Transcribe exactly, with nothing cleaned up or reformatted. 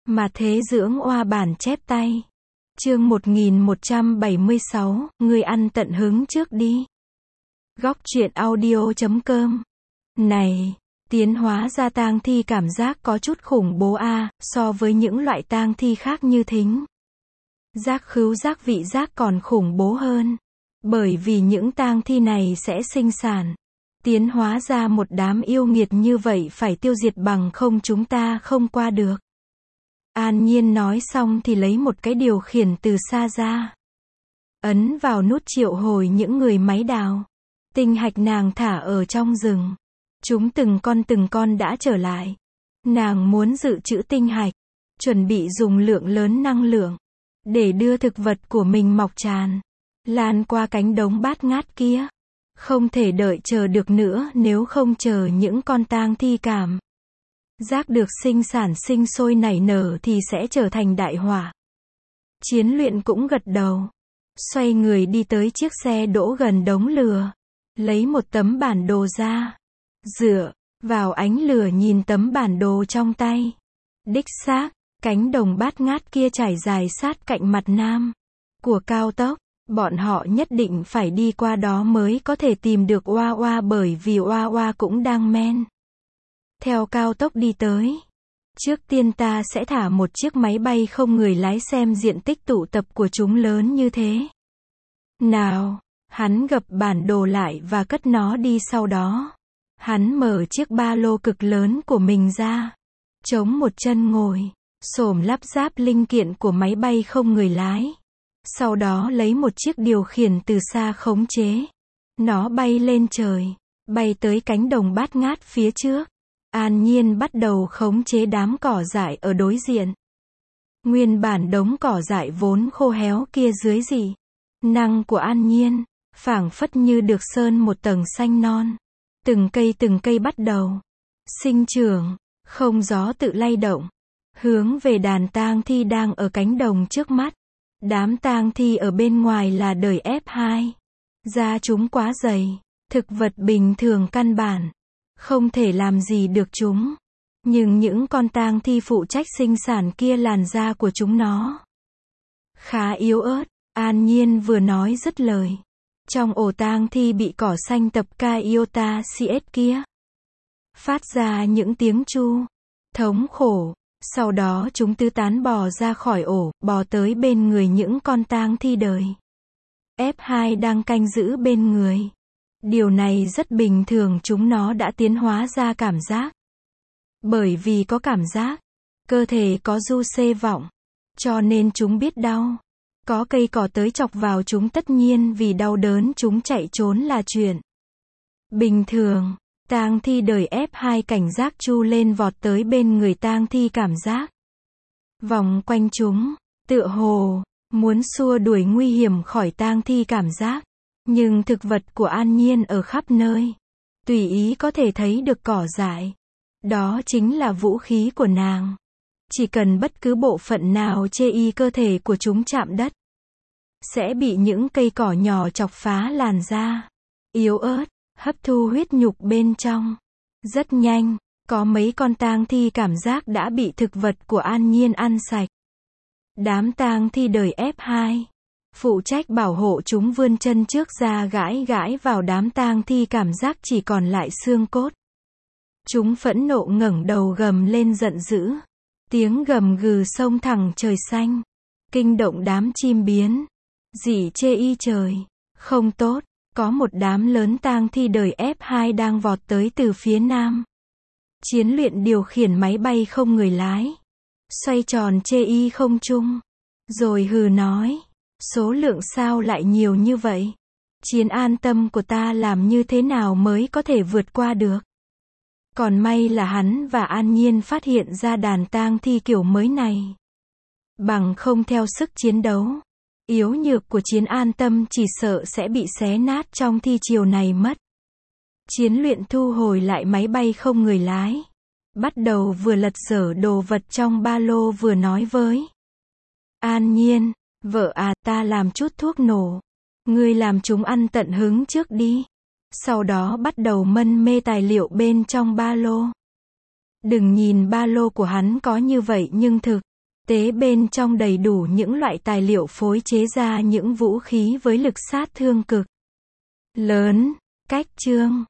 Mà thế dưỡng oa bản chép tay. Chương một nghìn một trăm bảy mươi sáu, ngươi ăn tận hứng trước đi. Góc truyện audio chấm com. Này, tiến hóa ra tang thi cảm giác có chút khủng bố a, so với những loại tang thi khác như thính giác, khứu giác, vị giác còn khủng bố hơn. Bởi vì những tang thi này sẽ sinh sản, tiến hóa ra một đám yêu nghiệt như vậy phải tiêu diệt bằng không chúng ta không qua được. An Nhiên nói xong thì lấy một cái điều khiển từ xa ra. Ấn vào nút triệu hồi những người máy đào. Tinh hạch nàng thả ở trong rừng. Chúng từng con từng con đã trở lại. Nàng muốn dự trữ tinh hạch, chuẩn bị dùng lượng lớn năng lượng, để đưa thực vật của mình mọc tràn, lan qua cánh đồng bát ngát kia. Không thể đợi chờ được nữa, nếu không chờ những con tang thi cảm giác được sinh sản sinh sôi nảy nở thì sẽ trở thành đại họa. Chiến luyện cũng gật đầu. Xoay người đi tới chiếc xe đỗ gần đống lửa. Lấy một tấm bản đồ ra. Dựa vào ánh lửa nhìn tấm bản đồ trong tay. Đích xác, cánh đồng bát ngát kia trải dài sát cạnh mặt nam của cao tốc. Bọn họ nhất định phải đi qua đó mới có thể tìm được Oa Oa, bởi vì Oa Oa cũng đang men theo cao tốc đi tới. Trước tiên ta sẽ thả một chiếc máy bay không người lái xem diện tích tụ tập của chúng lớn như thế nào. Hắn gập bản đồ lại và cất nó đi, sau đó hắn mở chiếc ba lô cực lớn của mình ra, chống một chân ngồi, xổm lắp ráp linh kiện của máy bay không người lái. Sau đó lấy một chiếc điều khiển từ xa khống chế nó bay lên trời, bay tới cánh đồng bát ngát phía trước. An Nhiên bắt đầu khống chế đám cỏ dại ở đối diện. Nguyên bản đống cỏ dại vốn khô héo kia dưới dị năng của An Nhiên, phảng phất như được sơn một tầng xanh non. Từng cây từng cây bắt đầu sinh trưởng, không gió tự lay động, hướng về đàn tang thi đang ở cánh đồng trước mắt. Đám tang thi ở bên ngoài là đời ép hai. Da chúng quá dày, thực vật bình thường căn bản không thể làm gì được chúng. Nhưng những con tang thi phụ trách sinh sản kia, làn da của chúng nó khá yếu ớt. An Nhiên vừa nói dứt lời, trong ổ tang thi bị cỏ xanh tập Iota xê ét kia phát ra những tiếng chu thống khổ. Sau đó chúng tứ tán bò ra khỏi ổ, bò tới bên người những con tang thi đời ép hai đang canh giữ bên người. Điều này rất bình thường, chúng nó đã tiến hóa ra cảm giác. Bởi vì có cảm giác, cơ thể có du xê vọng, cho nên chúng biết đau. Có cây cỏ tới chọc vào chúng, tất nhiên vì đau đớn chúng chạy trốn là chuyện bình thường. Tang thi đời ép hai cảnh giác chu lên, vọt tới bên người tang thi cảm giác, vòng quanh chúng, tựa hồ muốn xua đuổi nguy hiểm khỏi tang thi cảm giác. Nhưng thực vật của An Nhiên ở khắp nơi, tùy ý có thể thấy được cỏ dại. Đó chính là vũ khí của nàng. Chỉ cần bất cứ bộ phận nào chê y cơ thể của chúng chạm đất, sẽ bị những cây cỏ nhỏ chọc phá làn da yếu ớt, hấp thu huyết nhục bên trong. Rất nhanh, có mấy con tang thi cảm giác đã bị thực vật của An Nhiên ăn sạch. Đám tang thi đời ép hai phụ trách bảo hộ chúng vươn chân trước ra gãi gãi vào đám tang thi cảm giác chỉ còn lại xương cốt. Chúng phẫn nộ ngẩng đầu gầm lên giận dữ. Tiếng gầm gừ xông thẳng trời xanh, kinh động đám chim biến dị chê y trời. Không tốt, có một đám lớn tang thi đời ép hai đang vọt tới từ phía nam. Chiến luyện điều khiển máy bay không người lái, xoay tròn chê y không trung, rồi hừ nói, số lượng sao lại nhiều như vậy? Chiến an tâm của ta làm như thế nào mới có thể vượt qua được? Còn may là hắn và An Nhiên phát hiện ra đàn tang thi kiểu mới này. Bằng không theo sức chiến đấu yếu nhược của Chiến an tâm chỉ sợ sẽ bị xé nát trong thi chiều này mất. Chiến luyện thu hồi lại máy bay không người lái, bắt đầu vừa lật dở đồ vật trong ba lô vừa nói với An Nhiên, vợ à, ta làm chút thuốc nổ, ngươi làm chúng ăn tận hứng trước đi. Sau đó bắt đầu mân mê tài liệu bên trong ba lô. Đừng nhìn ba lô của hắn có như vậy nhưng thực tế bên trong đầy đủ những loại tài liệu phối chế ra những vũ khí với lực sát thương cực lớn. Cách chương